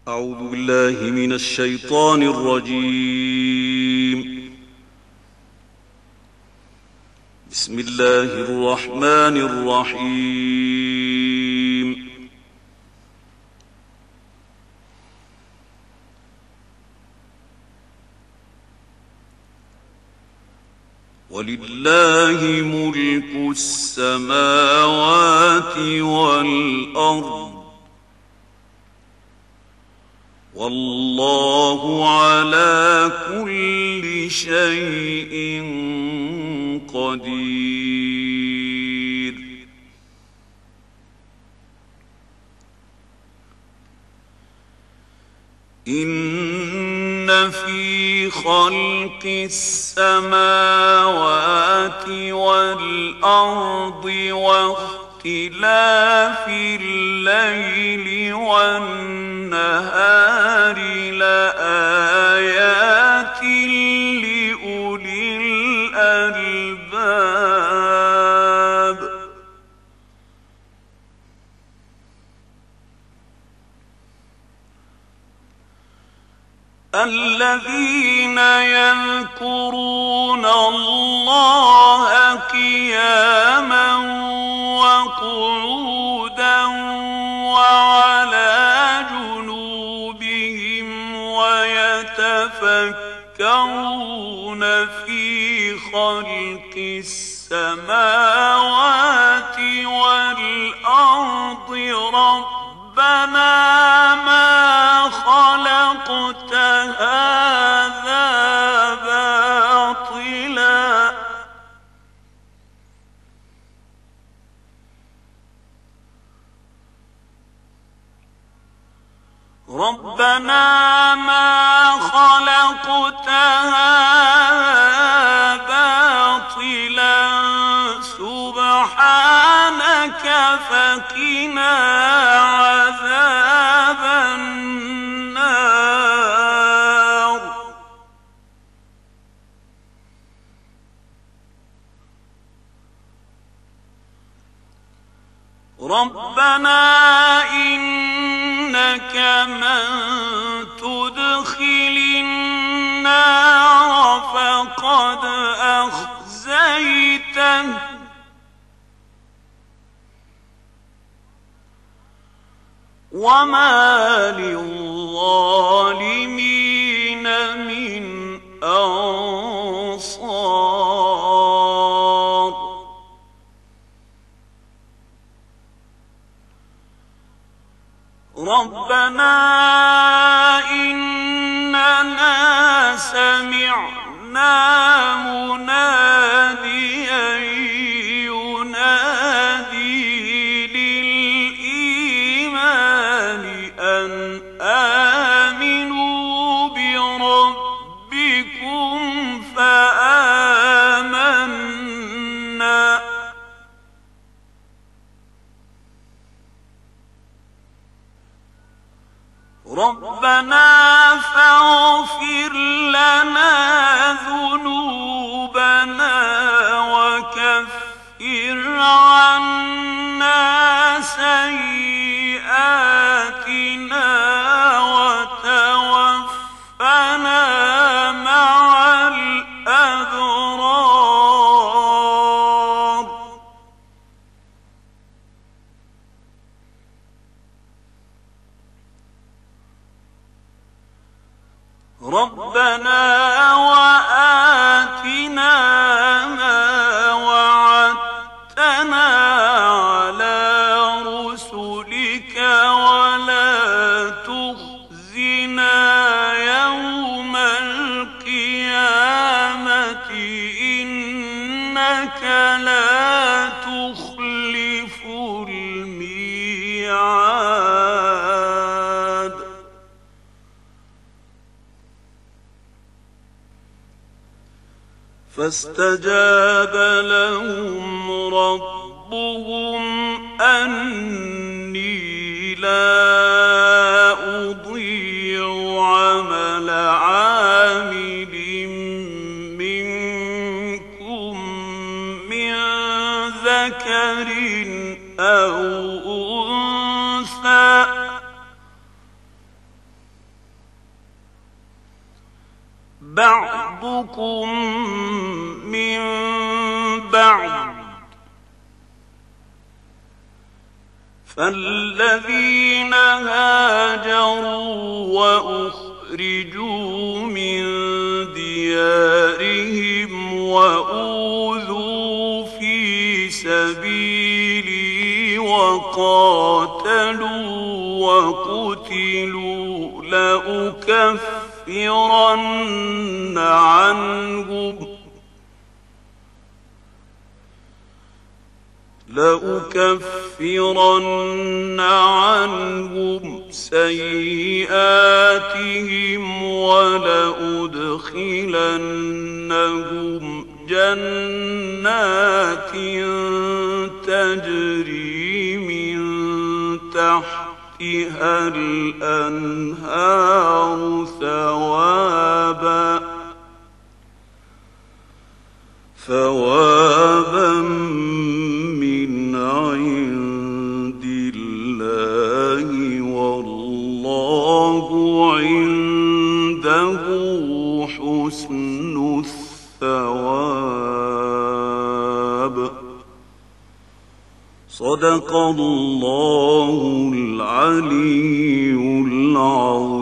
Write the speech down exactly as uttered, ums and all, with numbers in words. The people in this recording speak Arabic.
أعوذ بالله من الشيطان الرجيم. بسم الله الرحمن الرحيم. ولله ملك السماوات والأرض والله على كل شيء قدير. إن في خلق السماوات والأرض واختلاف الليل والنهار لآيات لأولي الألباب. الذين يذكرون الله قياما وقعودا وعلى جنوبهم ويتفكرون في خلق السماوات والأرض ربنا ما خلقت هذا باطلا ربنا ما خلقت هذا باطلا سبحانك فقنا عذاب النار. ربنا إنك من تدخل النار فقد أخزيته وما للظالمين من أنصار. ربنا إننا سمعنا مناديا ينادي للإيمان أن آمنوا بربكم فآمنا. ربنا فاغفر لنا ذنوبنا وكفر عنا سيئاتنا وتوفنا مع الأبرار. ربنا وآتنا ما وعدتنا على رسلك ولا تخزنا يوم القيامة إنك لا تخلف الميعاد. فاستجاب لهم ربهم أني لا أضيع عمل عامل منكم من ذكر أو أنثى بعضكم من بعض فالذين هاجروا وأخرجوا من ديارهم وأوذوا في سبيلي وقاتلوا وقتلوا لأكفرن عنهم لأكفرن عنهم سيئاتهم ولأدخلنهم جنات تجري من تحتها الأنهار ثوابا ثوابا من عند الله والله عنده حسن الثواب. صدق الله العلي العظيم.